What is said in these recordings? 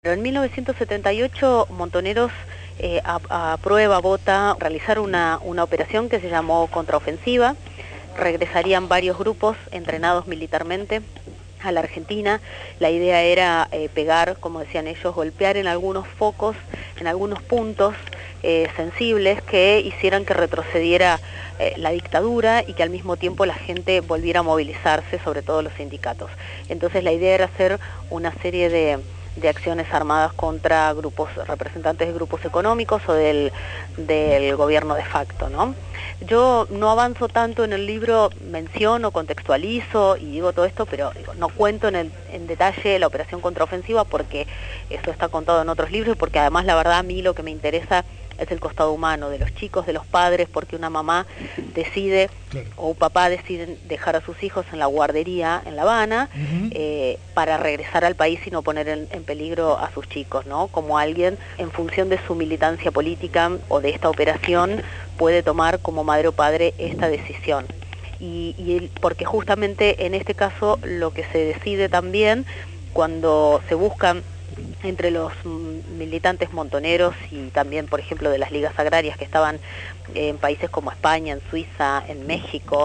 Pero en 1978 Montoneros vota realizar una operación que se llamó contraofensiva. Regresarían varios grupos entrenados militarmente a la Argentina. La idea era pegar, como decían ellos, golpear en algunos focos, en algunos puntos sensibles que hicieran que retrocediera la dictadura y que al mismo tiempo la gente volviera a movilizarse, sobre todo los sindicatos. Entonces la idea era hacer una serie de acciones armadas contra grupos, representantes de grupos económicos o del gobierno de facto, ¿no? Yo no avanzo tanto en el libro, menciono, contextualizo y digo todo esto, pero no cuento en detalle la operación contraofensiva porque eso está contado en otros libros y porque además la verdad a mí lo que me interesa es el costado humano de los chicos, de los padres, porque una mamá decide o un papá deciden dejar a sus hijos en la guardería en La Habana para regresar al país y no poner en peligro a sus chicos, ¿no? Como alguien en función de su militancia política o de esta operación puede tomar como madre o padre esta decisión. Y porque justamente en este caso lo que se decide también cuando se buscan entre los militantes montoneros y también, por ejemplo, de las ligas agrarias que estaban en países como España, en Suiza, en México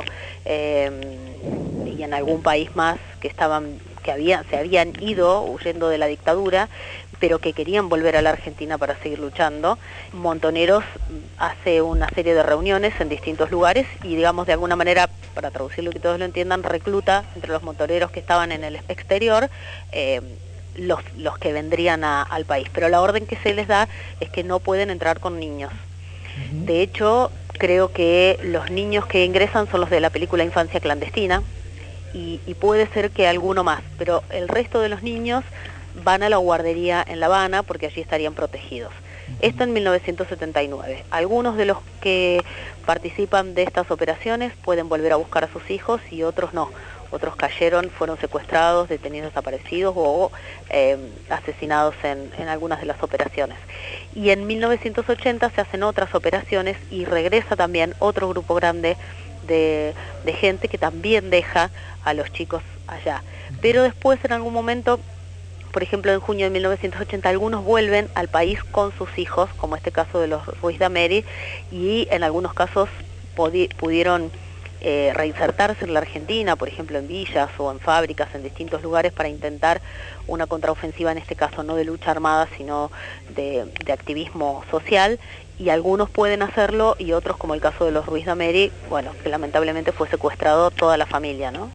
y en algún país más que se habían ido huyendo de la dictadura, pero que querían volver a la Argentina para seguir luchando. Montoneros hace una serie de reuniones en distintos lugares y, digamos, de alguna manera, para traducirlo y que todos lo entiendan, recluta entre los montoneros que estaban en el exterior los que vendrían al país, pero la orden que se les da es que no pueden entrar con niños. De hecho, creo que los niños que ingresan son los de la película Infancia Clandestina y puede ser que alguno más, pero el resto de los niños van a la guardería en La Habana porque allí estarían protegidos. Esto en 1979. Algunos de los que participan de estas operaciones pueden volver a buscar a sus hijos y otros no. Otros cayeron, fueron secuestrados, detenidos, desaparecidos o asesinados en algunas de las operaciones. Y en 1980 se hacen otras operaciones y regresa también otro grupo grande de gente que también deja a los chicos allá. Pero después, en algún momento, por ejemplo, en junio de 1980, algunos vuelven al país con sus hijos, como este caso de los Ruiz de Ameri, y en algunos casos pudieron reinsertarse en la Argentina, por ejemplo en villas o en fábricas, en distintos lugares, para intentar una contraofensiva, en este caso no de lucha armada, sino de activismo social, y algunos pueden hacerlo y otros, como el caso de los Ruiz de Ameri, bueno, que lamentablemente fue secuestrado toda la familia, ¿no?